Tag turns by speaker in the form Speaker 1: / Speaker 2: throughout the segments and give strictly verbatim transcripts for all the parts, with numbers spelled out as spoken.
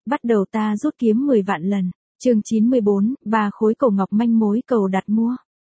Speaker 1: bắt đầu ta rút kiếm mười vạn lần. Chương chín mươi bốn, ba khối cổ ngọc manh mối cầu đặt mua.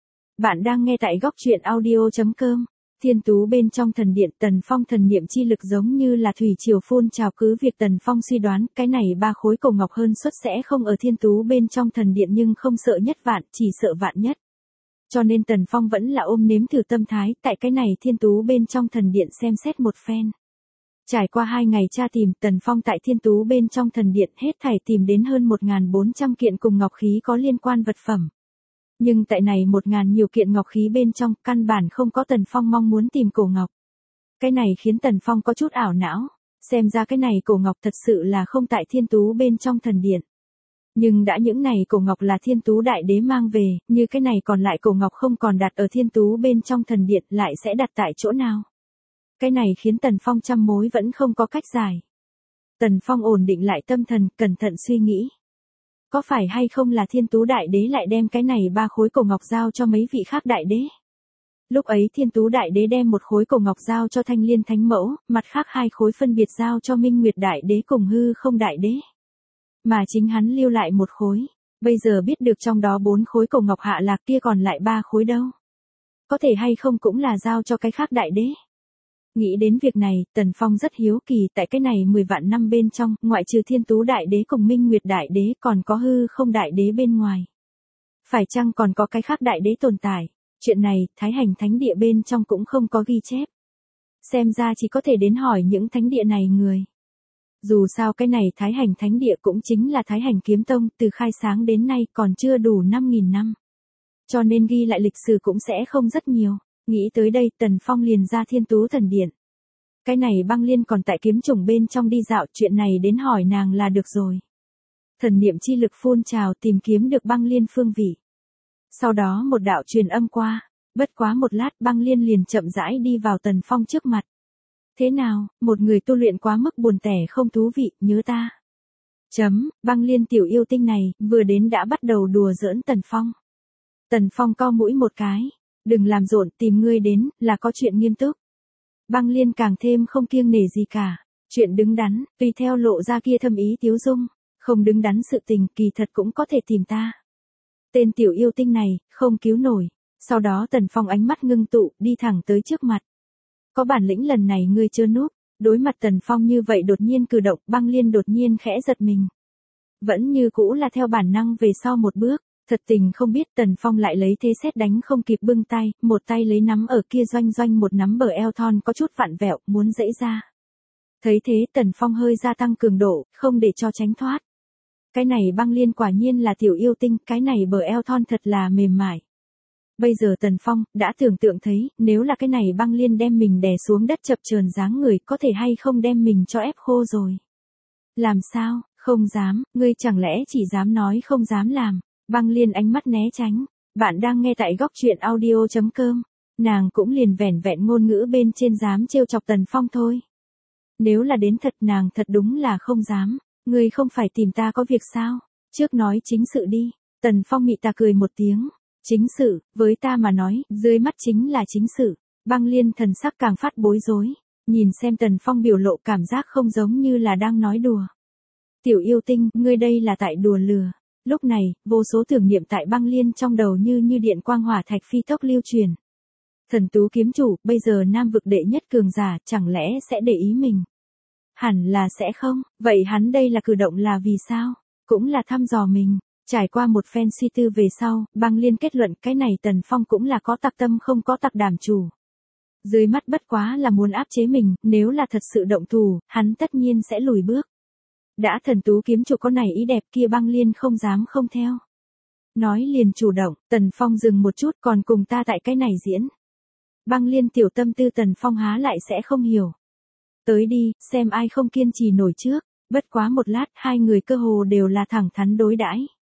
Speaker 1: Bạn đang nghe tại góc truyện audio chấm com. Thiên Tú bên trong thần điện, Tần Phong thần niệm chi lực giống như là thủy triều phun trào, cứ việc Tần Phong suy đoán cái này ba khối cổ ngọc hơn suất sẽ không ở Thiên Tú bên trong thần điện, nhưng không sợ nhất vạn, chỉ sợ vạn nhất. Cho nên Tần Phong vẫn là ôm nếm thử tâm thái, tại cái này Thiên Tú bên trong thần điện xem xét một phen. Trải qua hai ngày tra tìm, Tần Phong tại Thiên Tú bên trong thần điện hết thảy tìm đến hơn một nghìn bốn trăm kiện cùng ngọc khí có liên quan vật phẩm. Nhưng tại này một ngàn nhiều kiện ngọc khí bên trong, căn bản không có Tần Phong mong muốn tìm cổ ngọc. Cái này khiến Tần Phong có chút ảo não, xem ra cái này cổ ngọc thật sự là không tại Thiên Tú bên trong thần điện. Nhưng đã những này cổ ngọc là Thiên Tú đại đế mang về, như cái này còn lại cổ ngọc không còn đặt ở Thiên Tú bên trong thần điện, lại sẽ đặt tại chỗ nào? Cái này khiến Tần Phong trăm mối vẫn không có cách giải. Tần Phong ổn định lại tâm thần, cẩn thận suy nghĩ. Có phải hay không là Thiên Tú đại đế lại đem cái này ba khối cổ ngọc giao cho mấy vị khác đại đế? Lúc ấy Thiên Tú đại đế đem một khối cổ ngọc giao cho Thanh Liên Thánh Mẫu, mặt khác hai khối phân biệt giao cho Minh Nguyệt đại đế cùng Hư Không đại đế. Mà chính hắn lưu lại một khối. Bây giờ biết được trong đó bốn khối cổ ngọc hạ lạc, kia còn lại ba khối đâu? Có thể hay không cũng là giao cho cái khác đại đế? Nghĩ đến việc này, Tần Phong rất hiếu kỳ, tại cái này mười vạn năm bên trong, ngoại trừ Thiên Tú đại đế cùng Minh Nguyệt đại đế, còn có Hư Không đại đế bên ngoài. Phải chăng còn có cái khác đại đế tồn tại? Chuyện này, Thái Hành Thánh Địa bên trong cũng không có ghi chép. Xem ra chỉ có thể đến hỏi những thánh địa này người. Dù sao cái này Thái Hành Thánh Địa cũng chính là Thái Hành Kiếm Tông, từ khai sáng đến nay còn chưa đủ năm nghìn năm. Cho nên ghi lại lịch sử cũng sẽ không rất nhiều. Nghĩ tới đây, Tần Phong liền ra Thiên Tú thần điện. Cái này Băng Liên còn tại kiếm trùng bên trong đi dạo, chuyện này đến hỏi nàng là được rồi. Thần niệm chi lực phun trào, tìm kiếm được Băng Liên phương vị. Sau đó một đạo truyền âm qua, bất quá một lát Băng Liên liền chậm rãi đi vào Tần Phong trước mặt. Thế nào, một người tu luyện quá mức buồn tẻ không thú vị, nhớ ta. Chấm, Băng Liên tiểu yêu tinh này, vừa đến đã bắt đầu đùa giỡn Tần Phong. Tần Phong cau mũi một cái. Đừng làm rộn, tìm ngươi đến, là có chuyện nghiêm túc. Băng Liên càng thêm không kiêng nể gì cả. Chuyện đứng đắn, tùy theo lộ ra kia thâm ý tiếu dung. Không đứng đắn sự tình, kỳ thật cũng có thể tìm ta. Tên tiểu yêu tinh này, không cứu nổi. Sau đó Tần Phong ánh mắt ngưng tụ, đi thẳng tới trước mặt. Có bản lĩnh lần này ngươi chưa núp. Đối mặt Tần Phong như vậy đột nhiên cử động, Băng Liên đột nhiên khẽ giật mình. Vẫn như cũ là theo bản năng về sau một bước. Thật tình không biết Tần Phong lại lấy thế xét đánh không kịp bưng tay, một tay lấy nắm ở kia doanh doanh một nắm bờ eo thon có chút vặn vẹo, muốn dẫy ra. Thấy thế Tần Phong hơi gia tăng cường độ, không để cho tránh thoát. Cái này Băng Liên quả nhiên là tiểu yêu tinh, cái này bờ eo thon thật là mềm mại. Bây giờ Tần Phong đã tưởng tượng thấy, nếu là cái này Băng Liên đem mình đè xuống đất chập chờn dáng người, có thể hay không đem mình cho ép khô rồi. Làm sao, không dám, ngươi chẳng lẽ chỉ dám nói không dám làm. Băng Liên ánh mắt né tránh. Bạn đang nghe tại góc truyện audio chấm com. Nàng cũng liền vẻn vẹn ngôn ngữ bên trên dám trêu chọc Tần Phong thôi. Nếu là đến thật nàng thật đúng là không dám. Ngươi không phải tìm ta có việc sao? Trước nói chính sự đi. Tần Phong mị ta cười một tiếng. Chính sự, với ta mà nói, dưới mắt chính là chính sự. Băng Liên thần sắc càng phát bối rối. Nhìn xem Tần Phong biểu lộ cảm giác không giống như là đang nói đùa. Tiểu yêu tinh, ngươi đây là tại đùa lừa. Lúc này, vô số tưởng niệm tại Băng Liên trong đầu như như điện quang hỏa thạch phi tốc lưu truyền. Thần Tú kiếm chủ, bây giờ nam vực đệ nhất cường giả, chẳng lẽ sẽ để ý mình? Hẳn là sẽ không, vậy hắn đây là cử động là vì sao? Cũng là thăm dò mình. Trải qua một phen suy tư về sau, Băng Liên kết luận cái này Tần Phong cũng là có tặc tâm không có tặc đảm chủ. Dưới mắt bất quá là muốn áp chế mình, nếu là thật sự động thủ, hắn tất nhiên sẽ lùi bước. Đã Thần Tú kiếm chủ có này ý đẹp kia Băng Liên không dám không theo. Nói liền chủ động, Tần Phong dừng một chút còn cùng ta tại cái này diễn. Băng Liên tiểu tâm tư Tần Phong há lại sẽ không hiểu. Tới đi, xem ai không kiên trì nổi trước, bất quá một lát hai người cơ hồ đều là thẳng thắn đối đãi.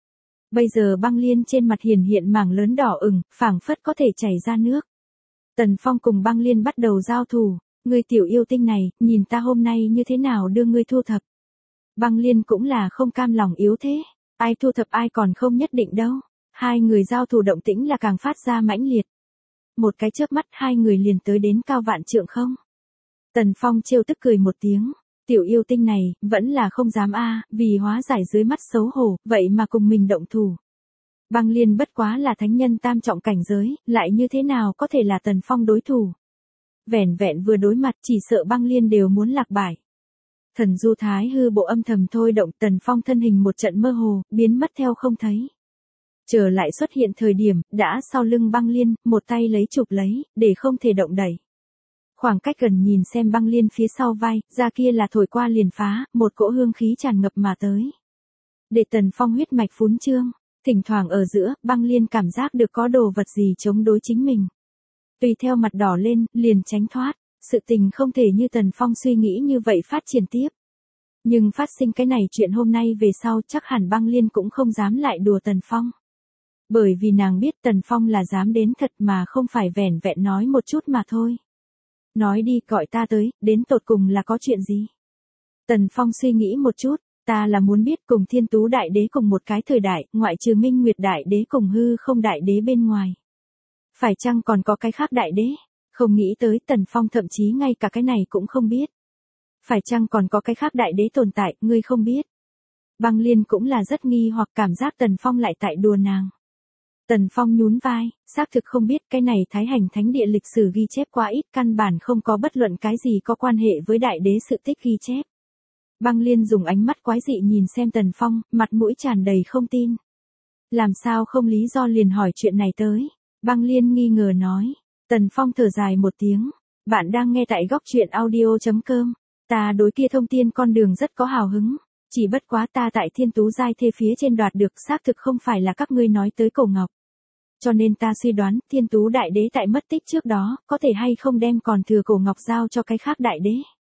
Speaker 1: Bây giờ Băng Liên trên mặt hiển hiện mảng lớn đỏ ửng, phảng phất có thể chảy ra nước. Tần Phong cùng Băng Liên bắt đầu giao thủ, ngươi tiểu yêu tinh này, nhìn ta hôm nay như thế nào đưa ngươi thu thập. Băng Liên cũng là không cam lòng yếu thế, ai thu thập ai còn không nhất định đâu. Hai người giao thủ động tĩnh là càng phát ra mãnh liệt. Một cái chớp mắt hai người liền tới đến cao vạn trượng không. Tần Phong trêu tức cười một tiếng, Tiểu yêu tinh này, vẫn là không dám a, vì hóa giải dưới mắt xấu hổ, vậy mà cùng mình động thủ. Băng Liên bất quá là thánh nhân tam trọng cảnh giới, lại như thế nào có thể là Tần Phong đối thủ. Vẻn vẹn vừa đối mặt chỉ sợ Băng Liên đều muốn lạc bại. Thần du thái hư bộ âm thầm thôi động, Tần Phong thân hình một trận mơ hồ, biến mất theo không thấy. Trở lại xuất hiện thời điểm, đã sau lưng Băng Liên, một tay lấy chụp lấy, để không thể động đẩy. Khoảng cách gần nhìn xem Băng Liên phía sau vai, da kia là thổi qua liền phá, một cỗ hương khí tràn ngập mà tới. Để Tần Phong huyết mạch phún trương, thỉnh thoảng ở giữa, Băng Liên cảm giác được có đồ vật gì chống đối chính mình. Tùy theo mặt đỏ lên, liền tránh thoát, sự tình không thể như Tần Phong suy nghĩ như vậy phát triển tiếp. Nhưng phát sinh cái này chuyện hôm nay về sau chắc hẳn Băng Liên cũng không dám lại đùa Tần Phong. Bởi vì nàng biết Tần Phong là dám đến thật mà không phải vẻn vẹn nói một chút mà thôi. Nói đi, gọi ta tới, đến tột cùng là có chuyện gì? Tần Phong suy nghĩ một chút, ta là muốn biết cùng Thiên Tú Đại Đế cùng một cái thời đại, ngoại trừ Minh Nguyệt Đại Đế cùng Hư Không Đại Đế bên ngoài. Phải chăng còn có cái khác đại đế? Không nghĩ tới Tần Phong thậm chí ngay cả cái này cũng không biết. Phải chăng còn có cái khác đại đế tồn tại, ngươi không biết? Băng Liên cũng là rất nghi hoặc cảm giác Tần Phong lại tại đùa nàng. Tần Phong nhún vai, xác thực không biết, cái này Thái Hành Thánh Địa lịch sử ghi chép quá ít, căn bản không có bất luận cái gì có quan hệ với đại đế sự tích ghi chép. Băng Liên dùng ánh mắt quái dị nhìn xem Tần Phong, mặt mũi tràn đầy không tin. Làm sao không lý do liền hỏi chuyện này tới? Băng Liên nghi ngờ nói. Tần Phong thở dài một tiếng. Bạn đang nghe tại góc truyện audio chấm com. Ta đối kia thông tiên con đường rất có hào hứng. Chỉ bất quá ta tại Thiên Tú giai thê phía trên đoạt được, xác thực không phải là các ngươi nói tới cổ ngọc. Cho nên ta suy đoán Thiên Tú Đại Đế tại mất tích trước đó, có thể hay không đem còn thừa cổ ngọc giao cho cái khác đại đế.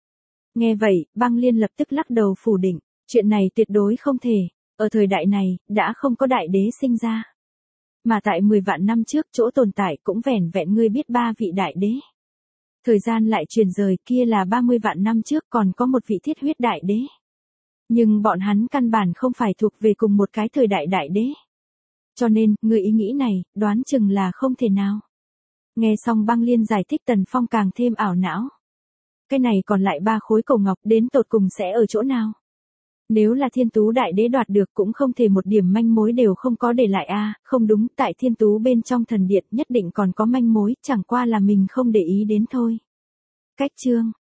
Speaker 1: Nghe vậy, Băng Liên lập tức lắc đầu phủ định. Chuyện này tuyệt đối không thể. Ở thời đại này, đã không có đại đế sinh ra. Mà tại mười vạn năm trước chỗ tồn tại cũng vẻn vẹn ngươi biết ba vị đại đế. Thời gian lại truyền rời, kia là ba mươi vạn năm trước còn có một vị thiết huyết đại đế. Nhưng bọn hắn căn bản không phải thuộc về cùng một cái thời đại đại đế. Cho nên, người ý nghĩ này, đoán chừng là không thể nào. Nghe xong Băng Liên giải thích, Tần Phong càng thêm ảo não. Cái này còn lại ba khối cổ ngọc đến tột cùng sẽ ở chỗ nào? Nếu là Thiên Tú Đại Đế đoạt được cũng không thể một điểm manh mối đều không có để lại a, không đúng, tại Thiên Tú bên trong thần điện nhất định còn có manh mối, chẳng qua là mình không để ý đến thôi. Cách chương